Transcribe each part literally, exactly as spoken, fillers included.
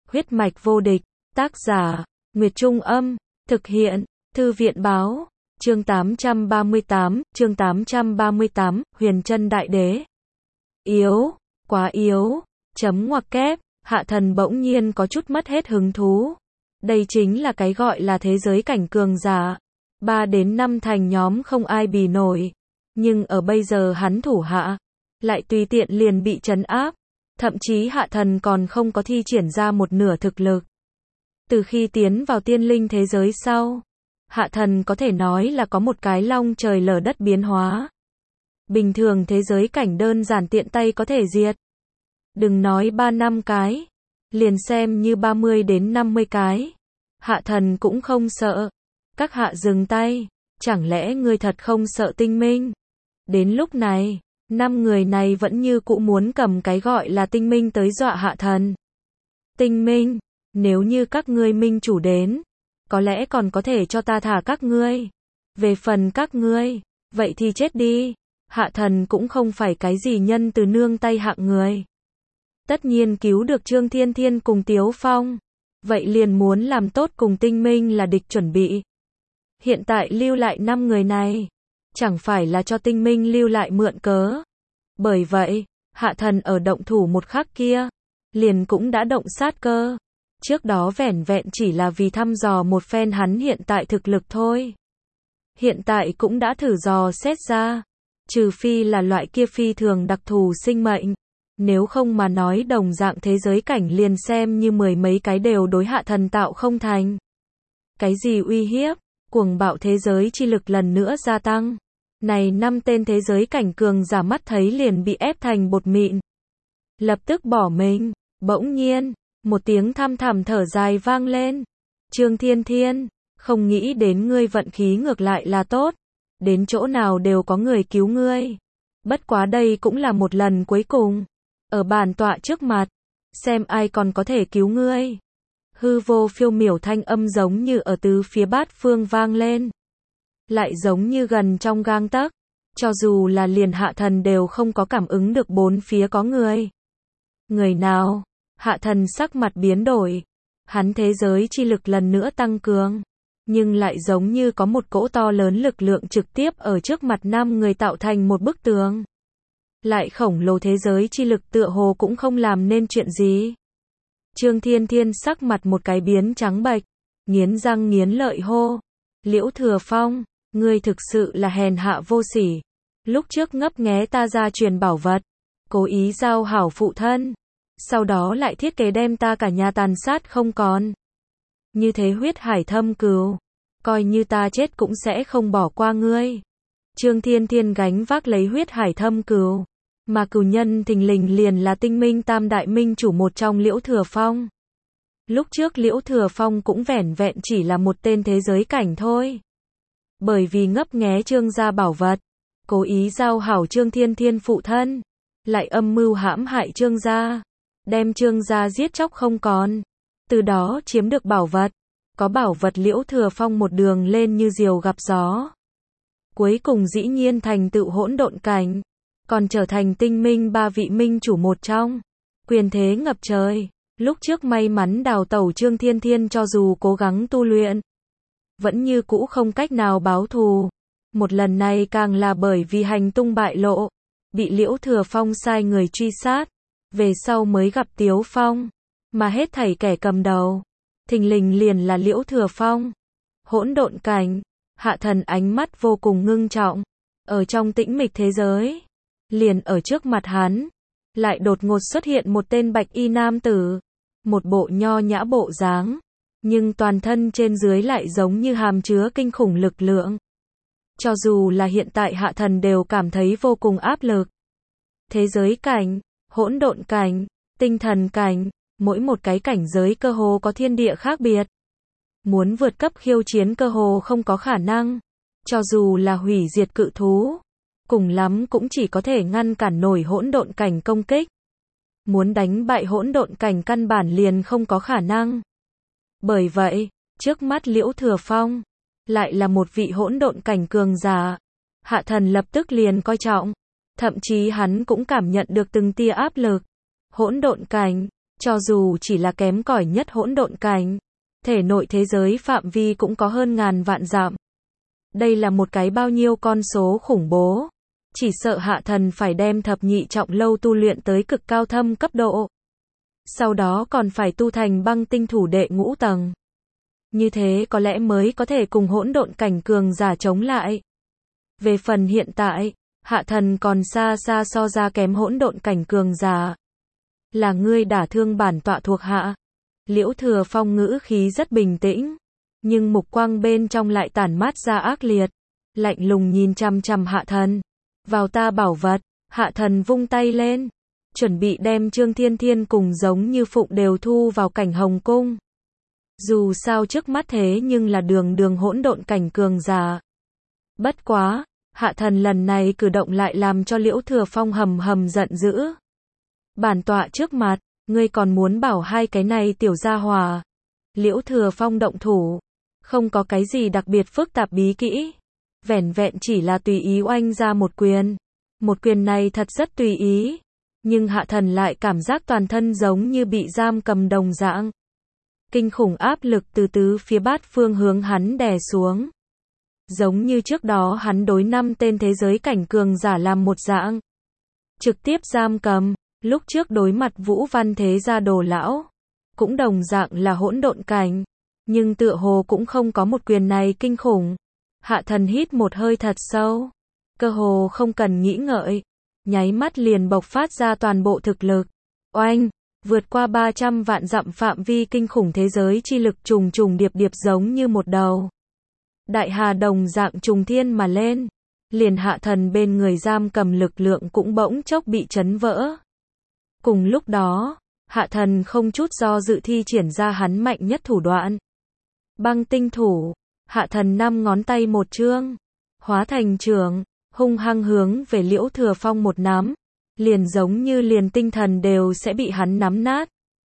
Huyết mạch vô địch, tác giả, Nguyệt Trung Âm, thực hiện, Thư viện Báo, chương tám trăm ba mươi tám, chương tám trăm ba mươi tám, Huyền Chân Đại Đế. Yếu, quá yếu, chấm ngoặc kép, Hạ Thần bỗng nhiên có chút mất hết hứng thú. Đây chính là cái gọi là thế giới cảnh cường giả. Ba đến năm thành nhóm không ai bì nổi. Nhưng ở bây giờ hắn thủ hạ, lại tùy tiện liền bị trấn áp. Thậm chí Hạ Thần còn không có thi triển ra một nửa thực lực. Từ khi tiến vào tiên linh thế giới sau, Hạ Thần có thể nói là có một cái long trời lở đất biến hóa. Bình thường thế giới cảnh đơn giản tiện tay có thể diệt. Đừng nói ba năm cái, liền xem như ba mươi đến năm mươi cái. Hạ Thần cũng không sợ. Các hạ dừng tay, chẳng lẽ ngươi thật không sợ tinh minh? Đến lúc này, năm người này vẫn như cũ muốn cầm cái gọi là tinh minh tới dọa Hạ Thần. Tinh minh, nếu như các ngươi minh chủ đến, có lẽ còn có thể cho ta thả các ngươi. Về phần các ngươi, vậy thì chết đi. Hạ Thần cũng không phải cái gì nhân từ nương tay hạng người. Tất nhiên cứu được Trương Thiên Thiên cùng Tiếu Phong, vậy liền muốn làm tốt cùng tinh minh là địch chuẩn bị. Hiện tại lưu lại năm người này, chẳng phải là cho tinh minh lưu lại mượn cớ. Bởi vậy, Hạ Thần ở động thủ một khắc kia, liền cũng đã động sát cơ. Trước đó vẻn vẹn chỉ là vì thăm dò một phen hắn hiện tại thực lực thôi. Hiện tại cũng đã thử dò xét ra, trừ phi là loại kia phi thường đặc thù sinh mệnh. Nếu không mà nói đồng dạng thế giới cảnh liền xem như mười mấy cái đều đối Hạ Thần tạo không thành. Cái gì uy hiếp, cuồng bạo thế giới chi lực lần nữa gia tăng. Này năm tên thế giới cảnh cường giả mắt thấy liền bị ép thành bột mịn. Lập tức bỏ mình, bỗng nhiên, một tiếng thăm thẳm thở dài vang lên. Trương Thiên Thiên, không nghĩ đến ngươi vận khí ngược lại là tốt. Đến chỗ nào đều có người cứu ngươi. Bất quá đây cũng là một lần cuối cùng. Ở bản tọa trước mặt, xem ai còn có thể cứu ngươi. Hư vô phiêu miểu thanh âm giống như ở từ phía bát phương vang lên. Lại giống như gần trong gang tấc. Cho dù là liền Hạ Thần đều không có cảm ứng được bốn phía có người. Người nào? Hạ Thần sắc mặt biến đổi. Hắn thế giới chi lực lần nữa tăng cường. Nhưng lại giống như có một cỗ to lớn lực lượng trực tiếp ở trước mặt năm người tạo thành một bức tường. Lại khổng lồ thế giới chi lực tựa hồ cũng không làm nên chuyện gì. Trương Thiên Thiên sắc mặt một cái biến trắng bệch, nghiến răng nghiến lợi hô. Liễu Thừa Phong, ngươi thực sự là hèn hạ vô sỉ. Lúc trước ngấp nghé ta ra truyền bảo vật, cố ý giao hảo phụ thân. Sau đó lại thiết kế đem ta cả nhà tàn sát không còn. Như thế huyết hải thâm cừu, coi như ta chết cũng sẽ không bỏ qua ngươi. Trương Thiên Thiên gánh vác lấy huyết hải thâm cừu. Mà cừu nhân thình lình liền là tinh minh tam đại minh chủ một trong Liễu Thừa Phong. Lúc trước Liễu Thừa Phong cũng vẻn vẹn chỉ là một tên thế giới cảnh thôi. Bởi vì ngấp nghé Trương gia bảo vật, cố ý giao hảo Trương Thiên Thiên phụ thân, lại âm mưu hãm hại Trương gia, đem Trương gia giết chóc không còn. Từ đó chiếm được bảo vật, có bảo vật Liễu Thừa Phong một đường lên như diều gặp gió. Cuối cùng dĩ nhiên thành tựu hỗn độn cảnh. Còn trở thành tinh minh ba vị minh chủ một trong. Quyền thế ngập trời. Lúc trước may mắn đào tẩu Trương Thiên Thiên cho dù cố gắng tu luyện, vẫn như cũ không cách nào báo thù. Một lần này càng là bởi vì hành tung bại lộ, bị Liễu Thừa Phong sai người truy sát. Về sau mới gặp Tiếu Phong. Mà hết thảy kẻ cầm đầu, thình lình liền là Liễu Thừa Phong. Hỗn độn cảnh. Hạ Thần ánh mắt vô cùng ngưng trọng. Ở trong tĩnh mịch thế giới, liền ở trước mặt hắn, lại đột ngột xuất hiện một tên bạch y nam tử, một bộ nho nhã bộ dáng, nhưng toàn thân trên dưới lại giống như hàm chứa kinh khủng lực lượng. Cho dù là hiện tại Hạ Thần đều cảm thấy vô cùng áp lực. Thế giới cảnh, hỗn độn cảnh, tinh thần cảnh, mỗi một cái cảnh giới cơ hồ có thiên địa khác biệt. Muốn vượt cấp khiêu chiến cơ hồ không có khả năng. Cho dù là hủy diệt cự thú, cùng lắm cũng chỉ có thể ngăn cản nổi hỗn độn cảnh công kích. Muốn đánh bại hỗn độn cảnh căn bản liền không có khả năng. Bởi vậy, trước mắt Liễu Thừa Phong, lại là một vị hỗn độn cảnh cường giả. Hạ Thần lập tức liền coi trọng. Thậm chí hắn cũng cảm nhận được từng tia áp lực. Hỗn độn cảnh, Cho dù chỉ là kém cỏi nhất hỗn độn cảnh, thể nội thế giới phạm vi cũng có hơn ngàn vạn dặm. Đây là một cái bao nhiêu con số khủng bố. Chỉ sợ hạ thần phải đem thập nhị trọng lâu tu luyện tới cực cao thâm cấp độ. Sau đó còn phải tu thành băng tinh thủ đệ ngũ tầng. Như thế có lẽ mới có thể cùng hỗn độn cảnh cường giả chống lại. Về phần hiện tại, hạ thần còn xa xa so ra kém hỗn độn cảnh cường giả. Là ngươi đả thương bản tọa thuộc hạ. Liễu Thừa Phong ngữ khí rất bình tĩnh, nhưng mục quang bên trong lại tản mát ra ác liệt, lạnh lùng nhìn chằm chằm hạ thần. Vào ta bảo vật, hạ thần vung tay lên, chuẩn bị đem Trương Thiên Thiên cùng Giống Như Phụng đều thu vào cảnh hồng cung. Dù sao trước mắt thế nhưng là đường đường hỗn độn cảnh cường giả. Bất quá, hạ thần lần này cử động lại làm cho Liễu Thừa Phong hầm hầm giận dữ. Bản tọa trước mặt, ngươi còn muốn bảo hai cái này tiểu gia hòa. Liễu Thừa Phong động thủ, không có cái gì đặc biệt phức tạp bí kỹ. Vẻn vẹn chỉ là tùy ý oanh ra một quyền. Một quyền này thật rất tùy ý. Nhưng hạ thần lại cảm giác toàn thân giống như bị giam cầm đồng dạng. Kinh khủng áp lực từ tứ phía bát phương hướng hắn đè xuống. Giống như trước đó hắn đối năm tên thế giới cảnh cường giả làm một dạng. Trực tiếp giam cầm, lúc trước đối mặt Vũ Văn Thế Gia Đồ Lão. Cũng đồng dạng là hỗn độn cảnh. Nhưng tựa hồ cũng không có một quyền này kinh khủng. Hạ thần hít một hơi thật sâu. Cơ hồ không cần nghĩ ngợi. Nháy mắt liền bộc phát ra toàn bộ thực lực. Oanh! Vượt qua ba trăm vạn dặm phạm vi kinh khủng thế giới chi lực trùng trùng điệp điệp giống như một đầu. Đại hà đồng dạng trùng thiên mà lên. Liền hạ thần bên người giam cầm lực lượng cũng bỗng chốc bị chấn vỡ. Cùng lúc đó, hạ thần không chút do dự thi triển ra hắn mạnh nhất thủ đoạn. Băng tinh thủ. Hạ thần năm ngón tay một chương. Hóa thành trường, hung hăng hướng về Liễu Thừa Phong một nắm. Liền giống như liền tinh thần đều sẽ bị hắn nắm nát.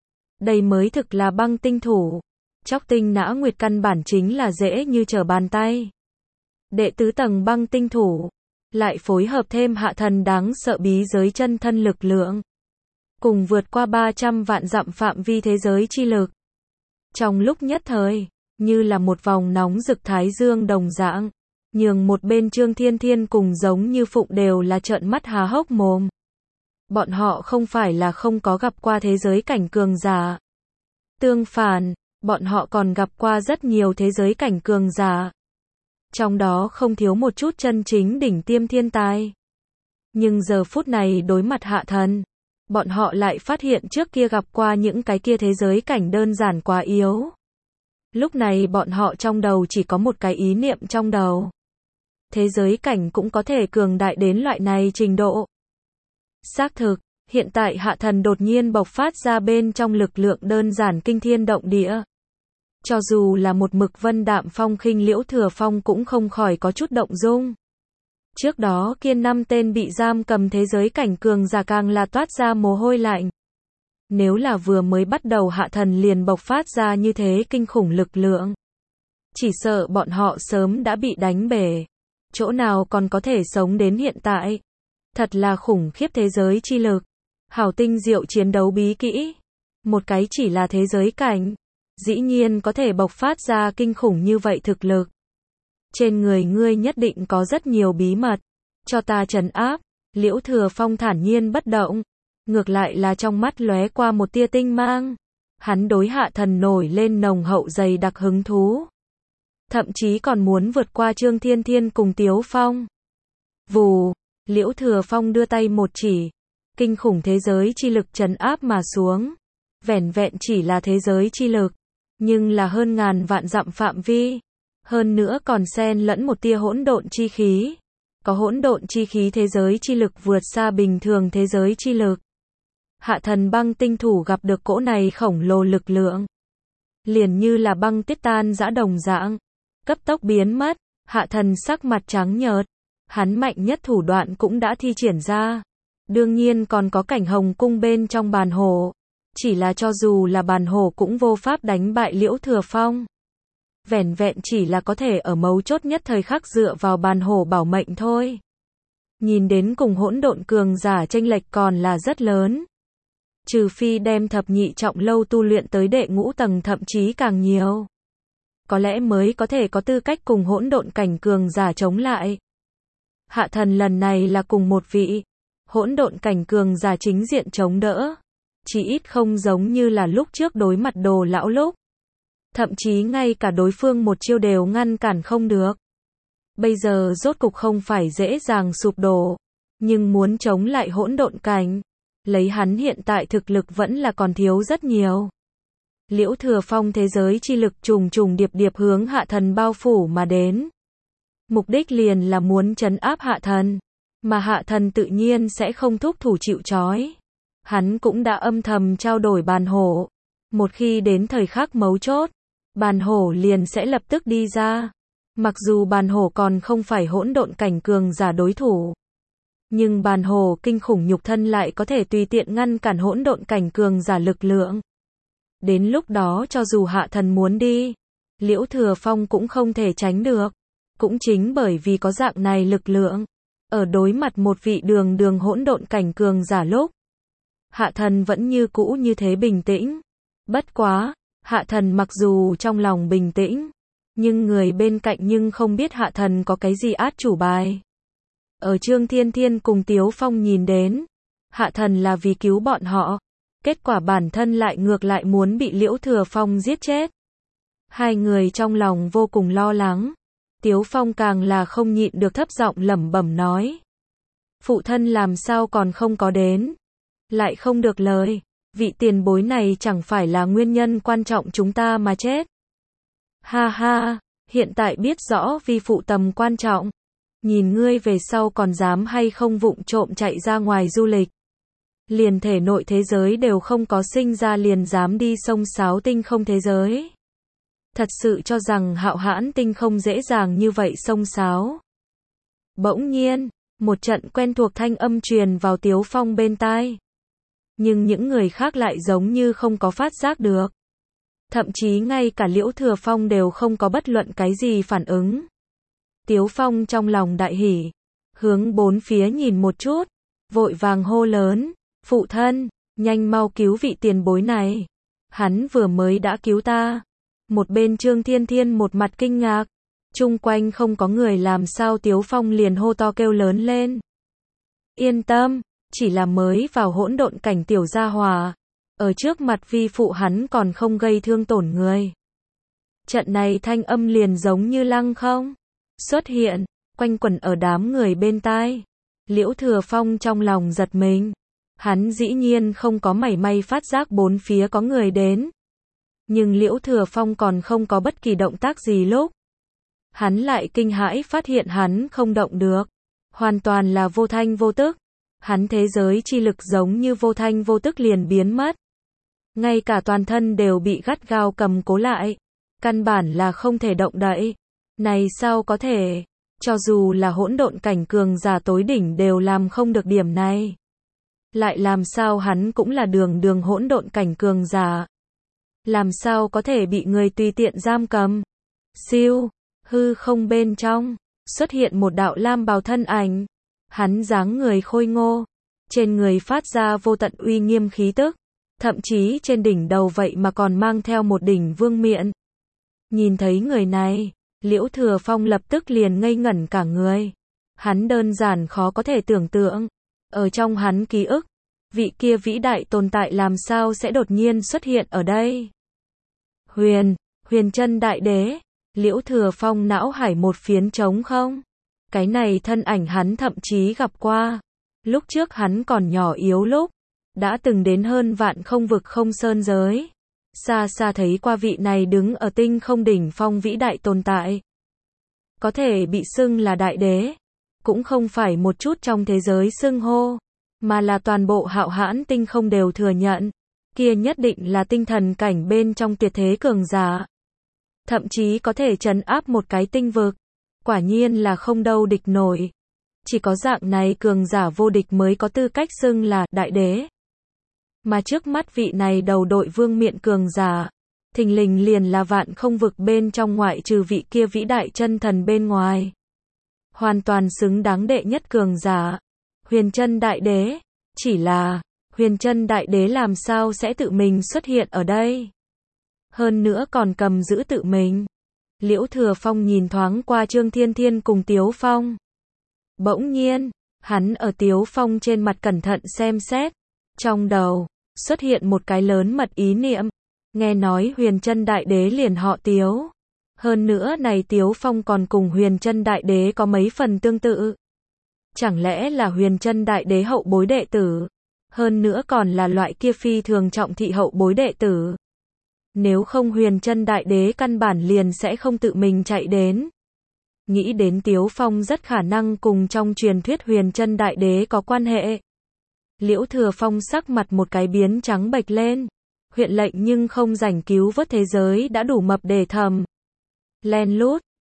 Đây mới thực là băng tinh thủ. Chóc tinh nã nguyệt căn bản chính là dễ như trở bàn tay. Đệ tứ tầng băng tinh thủ. Lại phối hợp thêm hạ thần đáng sợ bí giới chân thân lực lượng. Cùng vượt qua ba trăm vạn dặm phạm vi thế giới chi lực. Trong lúc nhất thời, như là một vòng nóng rực thái dương đồng dạng. Nhường một bên Trương Thiên Thiên cùng Giống Như Phụng đều là trợn mắt há hốc mồm. Bọn họ không phải là không có gặp qua thế giới cảnh cường giả. Tương phản, bọn họ còn gặp qua rất nhiều thế giới cảnh cường giả. Trong đó không thiếu một chút chân chính đỉnh tiêm thiên tài. Nhưng giờ phút này đối mặt hạ thần, bọn họ lại phát hiện trước kia gặp qua những cái kia thế giới cảnh đơn giản quá yếu. Lúc này bọn họ trong đầu chỉ có một cái ý niệm trong đầu. Thế giới cảnh cũng có thể cường đại đến loại này trình độ. Xác thực, hiện tại hạ thần đột nhiên bộc phát ra bên trong lực lượng đơn giản kinh thiên động địa. Cho dù là một mực vân đạm phong khinh Liễu Thừa Phong cũng không khỏi có chút động dung. Trước đó kiên năm tên bị giam cầm thế giới cảnh cường giả càng là toát ra mồ hôi lạnh. Nếu là vừa mới bắt đầu hạ thần liền bộc phát ra như thế kinh khủng lực lượng. Chỉ sợ bọn họ sớm đã bị đánh bể. Chỗ nào còn có thể sống đến hiện tại. Thật là khủng khiếp thế giới chi lực. Hảo tinh diệu chiến đấu bí kỹ. Một cái chỉ là thế giới cảnh. Dĩ nhiên có thể bộc phát ra kinh khủng như vậy thực lực. Trên người ngươi nhất định có rất nhiều bí mật. Cho ta trấn áp. Liễu Thừa Phong thản nhiên bất động. Ngược lại là trong mắt lóe qua một tia tinh mang. Hắn đối hạ thần nổi lên nồng hậu dày đặc hứng thú. Thậm chí còn muốn vượt qua Trương Thiên Thiên cùng Tiếu Phong. Vù, Liễu Thừa Phong đưa tay một chỉ. Kinh khủng thế giới chi lực trấn áp mà xuống. Vẻn vẹn chỉ là thế giới chi lực. Nhưng là hơn ngàn vạn dặm phạm vi. Hơn nữa còn xen lẫn một tia hỗn độn chi khí. Có hỗn độn chi khí thế giới chi lực vượt xa bình thường thế giới chi lực. Hạ thần băng tinh thủ gặp được cỗ này khổng lồ lực lượng. Liền như là băng tiết tan dã đồng dạng. Cấp tốc biến mất, hạ thần sắc mặt trắng nhợt. Hắn mạnh nhất thủ đoạn cũng đã thi triển ra. Đương nhiên còn có cảnh hồng cung bên trong bàn hồ. Chỉ là cho dù là bàn hồ cũng vô pháp đánh bại Liễu Thừa Phong. Vẻn vẹn chỉ là có thể ở mấu chốt nhất thời khắc dựa vào bàn hồ bảo mệnh thôi. Nhìn đến cùng hỗn độn cường giả chênh lệch còn là rất lớn. Trừ phi đem thập nhị trọng lâu tu luyện tới đệ ngũ tầng thậm chí càng nhiều. Có lẽ mới có thể có tư cách cùng hỗn độn cảnh cường giả chống lại. Hạ thần lần này là cùng một vị hỗn độn cảnh cường giả chính diện chống đỡ. Chỉ ít không giống như là lúc trước đối mặt Đồ lão lúc. Thậm chí ngay cả đối phương một chiêu đều ngăn cản không được. Bây giờ rốt cục không phải dễ dàng sụp đổ. Nhưng muốn chống lại hỗn độn cảnh, lấy hắn hiện tại thực lực vẫn là còn thiếu rất nhiều. Liễu Thừa Phong thế giới chi lực trùng trùng điệp điệp hướng hạ thần bao phủ mà đến. Mục đích liền là muốn trấn áp hạ thần, mà hạ thần tự nhiên sẽ không thúc thủ chịu trói. Hắn cũng đã âm thầm trao đổi bàn hổ. Một khi đến thời khắc mấu chốt, bàn hổ liền sẽ lập tức đi ra. Mặc dù bàn hổ còn không phải hỗn độn cảnh cường giả đối thủ, nhưng bàn hổ kinh khủng nhục thân lại có thể tùy tiện ngăn cản hỗn độn cảnh cường giả lực lượng. Đến lúc đó cho dù hạ thần muốn đi, Liễu Thừa Phong cũng không thể tránh được. Cũng chính bởi vì có dạng này lực lượng, ở đối mặt một vị đường đường hỗn độn cảnh cường giả lúc, hạ thần vẫn như cũ như thế bình tĩnh. Bất quá, hạ thần mặc dù trong lòng bình tĩnh, nhưng người bên cạnh nhưng không biết hạ thần có cái gì át chủ bài. Ở Trương Thiên Thiên cùng Tiếu Phong nhìn đến, hạ thần là vì cứu bọn họ, kết quả bản thân lại ngược lại muốn bị Liễu Thừa Phong giết chết. Hai người trong lòng vô cùng lo lắng. Tiếu Phong càng là không nhịn được thấp giọng lẩm bẩm nói. Phụ thân làm sao còn không có đến? Lại không được lời. Vị tiền bối này chẳng phải là nguyên nhân quan trọng chúng ta mà chết. Ha ha, hiện tại biết rõ vi phụ tầm quan trọng. Nhìn ngươi về sau còn dám hay không vụng trộm chạy ra ngoài du lịch. Liền thể nội thế giới đều không có sinh ra liền dám đi sông sáo tinh không thế giới. Thật sự cho rằng hạo hãn tinh không dễ dàng như vậy sông sáo. Bỗng nhiên, một trận quen thuộc thanh âm truyền vào Tiếu Phong bên tai. Nhưng những người khác lại giống như không có phát giác được. Thậm chí ngay cả Liễu Thừa Phong đều không có bất luận cái gì phản ứng. Tiếu Phong trong lòng đại hỉ, hướng bốn phía nhìn một chút, vội vàng hô lớn, phụ thân, nhanh mau cứu vị tiền bối này. Hắn vừa mới đã cứu ta. Một bên Trương Thiên Thiên một mặt kinh ngạc, chung quanh không có người làm sao Tiếu Phong liền hô to kêu lớn lên. Yên tâm, chỉ là mới vào hỗn độn cảnh tiểu gia hòa, ở trước mặt vi phụ hắn còn không gây thương tổn người. Trận này thanh âm liền giống như lăng không xuất hiện, quanh quẩn ở đám người bên tai. Liễu Thừa Phong trong lòng giật mình, hắn dĩ nhiên không có mảy may phát giác bốn phía có người đến. Nhưng Liễu Thừa Phong còn không có bất kỳ động tác gì lúc. Hắn lại kinh hãi phát hiện hắn không động được. Hoàn toàn là vô thanh vô tức. Hắn thế giới chi lực giống như vô thanh vô tức liền biến mất. Ngay cả toàn thân đều bị gắt gao cầm cố lại. Căn bản là không thể động đậy. Này sao có thể? Cho dù là hỗn độn cảnh cường giả tối đỉnh đều làm không được điểm này. Lại làm sao hắn cũng là đường đường hỗn độn cảnh cường giả. Làm sao có thể bị người tùy tiện giam cầm? Siêu, hư không bên trong, xuất hiện một đạo lam bào thân ảnh. Hắn dáng người khôi ngô, trên người phát ra vô tận uy nghiêm khí tức, thậm chí trên đỉnh đầu vậy mà còn mang theo một đỉnh vương miện. Nhìn thấy người này, Liễu Thừa Phong lập tức liền ngây ngẩn cả người. Hắn đơn giản khó có thể tưởng tượng, ở trong hắn ký ức, vị kia vĩ đại tồn tại làm sao sẽ đột nhiên xuất hiện ở đây. Huyền, Huyền Chân Đại Đế, Liễu Thừa Phong não hải một phiến trống không. Cái này thân ảnh hắn thậm chí gặp qua. Lúc trước hắn còn nhỏ yếu lúc, đã từng đến hơn vạn không vực không sơn giới. Xa xa thấy qua vị này đứng ở tinh không đỉnh phong vĩ đại tồn tại. Có thể bị xưng là đại đế, cũng không phải một chút trong thế giới xưng hô, mà là toàn bộ hạo hãn tinh không đều thừa nhận. Kia nhất định là tinh thần cảnh bên trong tuyệt thế cường giả. Thậm chí có thể trấn áp một cái tinh vực. Quả nhiên là không đâu địch nổi. Chỉ có dạng này cường giả vô địch mới có tư cách xưng là đại đế. Mà trước mắt vị này đầu đội vương miện cường giả, thình lình liền là vạn không vực bên trong ngoại trừ vị kia vĩ đại chân thần bên ngoài. Hoàn toàn xứng đáng đệ nhất cường giả, Huyền Chân Đại Đế. Chỉ là, Huyền Chân Đại Đế làm sao sẽ tự mình xuất hiện ở đây? Hơn nữa còn cầm giữ tự mình. Liễu Thừa Phong nhìn thoáng qua Trương Thiên Thiên cùng Tiếu Phong. Bỗng nhiên, hắn ở Tiếu Phong trên mặt cẩn thận xem xét. Trong đầu, xuất hiện một cái lớn mật ý niệm. Nghe nói Huyền Chân Đại Đế liền họ Tiếu. Hơn nữa này Tiếu Phong còn cùng Huyền Chân Đại Đế có mấy phần tương tự. Chẳng lẽ là Huyền Chân Đại Đế hậu bối đệ tử? Hơn nữa còn là loại kia phi thường trọng thị hậu bối đệ tử. Nếu không Huyền Chân Đại Đế căn bản liền sẽ không tự mình chạy đến. Nghĩ đến Tiếu Phong rất khả năng cùng trong truyền thuyết Huyền Chân Đại Đế có quan hệ. Liễu Thừa Phong sắc mặt một cái biến trắng bệch lên. Huyện lệnh nhưng không rảnh cứu vớt thế giới đã đủ mập để thầm. Len lút,